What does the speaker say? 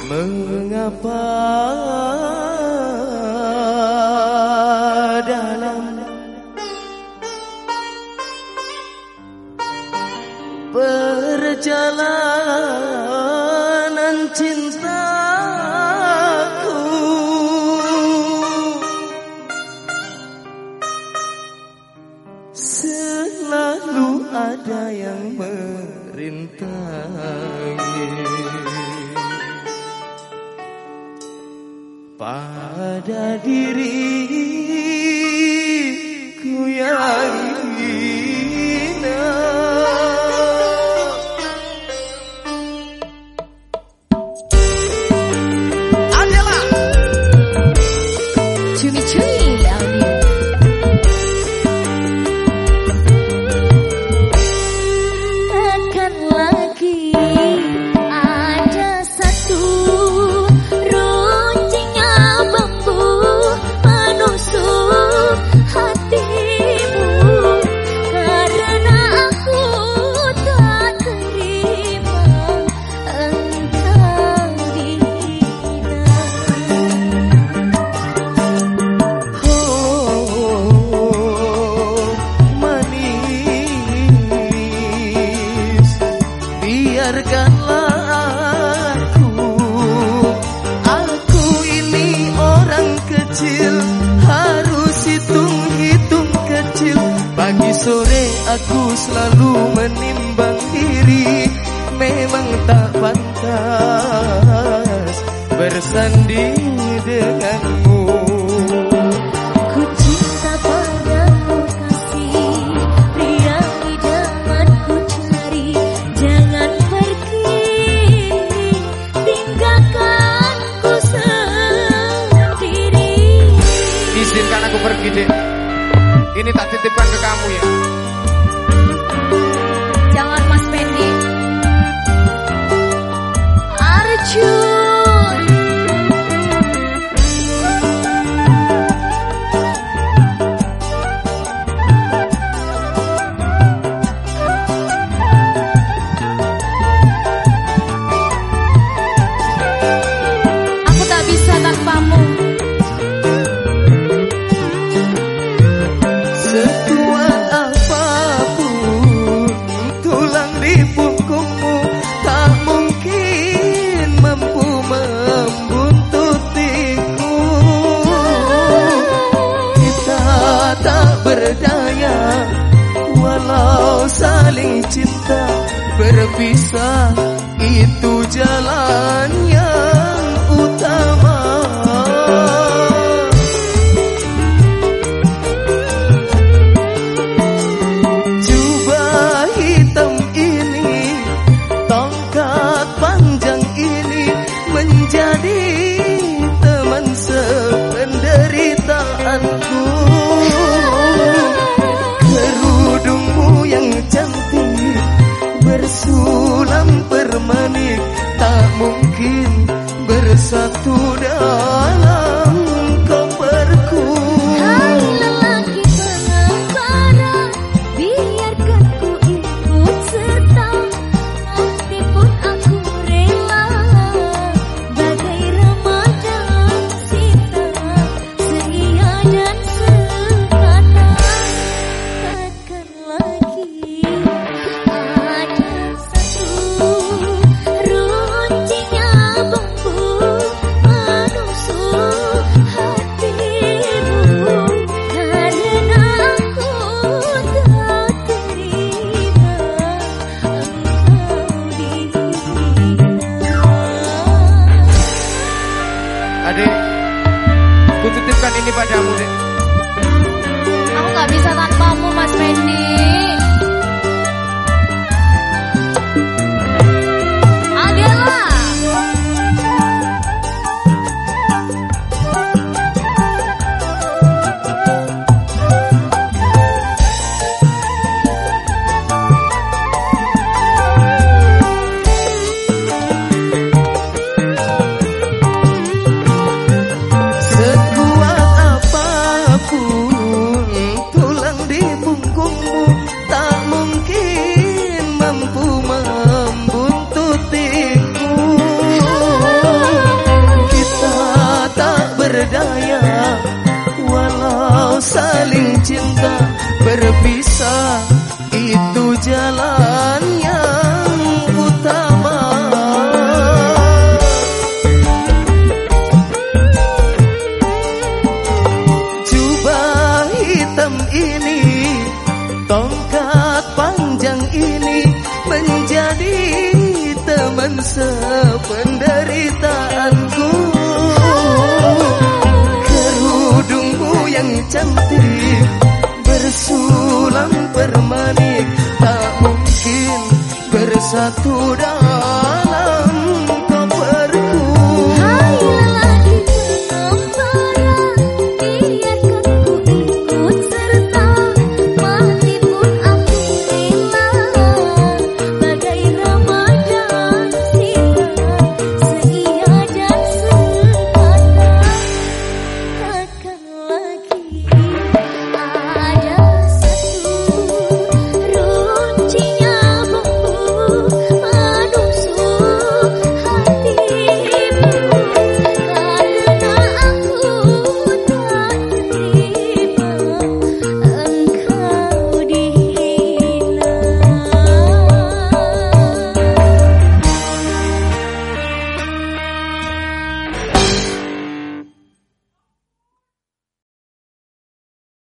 Mengapa dalam perjalanan cintaku selalu ada yang merintangi pada diriku yang hina. Adalah Cumi-cumi audio. Takkan lagi ada satu runcingnya bambu menusuk hatimu, karena aku tak terima engkau dihina. Manis, biarkanlah aku ini orang kecil, harus hitung-hitung kecil. Pagi sore aku selalu menimbang diri, memang tak pantas bersanding denganmu. Ku cinta padamu kasih, pria idaman ku cari. Jangan pergi, tinggalkan ku sendiri. Izinkan aku pergi, Dek. Ini tak titipkan ke kamu ya. Jangan Mas Pendi. Arjun. Aku tak bisa tanpamu. Sekuat apapun tulang di punggungmu, tak mungkin mampu membuntutiku. Kita tak berdaya, walau saling cinta, berpisah itu jalan yang utama. Jubah hitam ini, tongkat panjang ini, menjadi teman sependeritaanku. Kerudungmu yang cantik, bersulam permanik, tak mungkin bersatu dalam koperku. Hai lelaki pengembara, biarkan ku ikut serta. Mati pun aku rela, bagai Ramadan Sita, setia dan sekata. Takkan lagi ada satu runcingnya bambu menusuk bersatu dan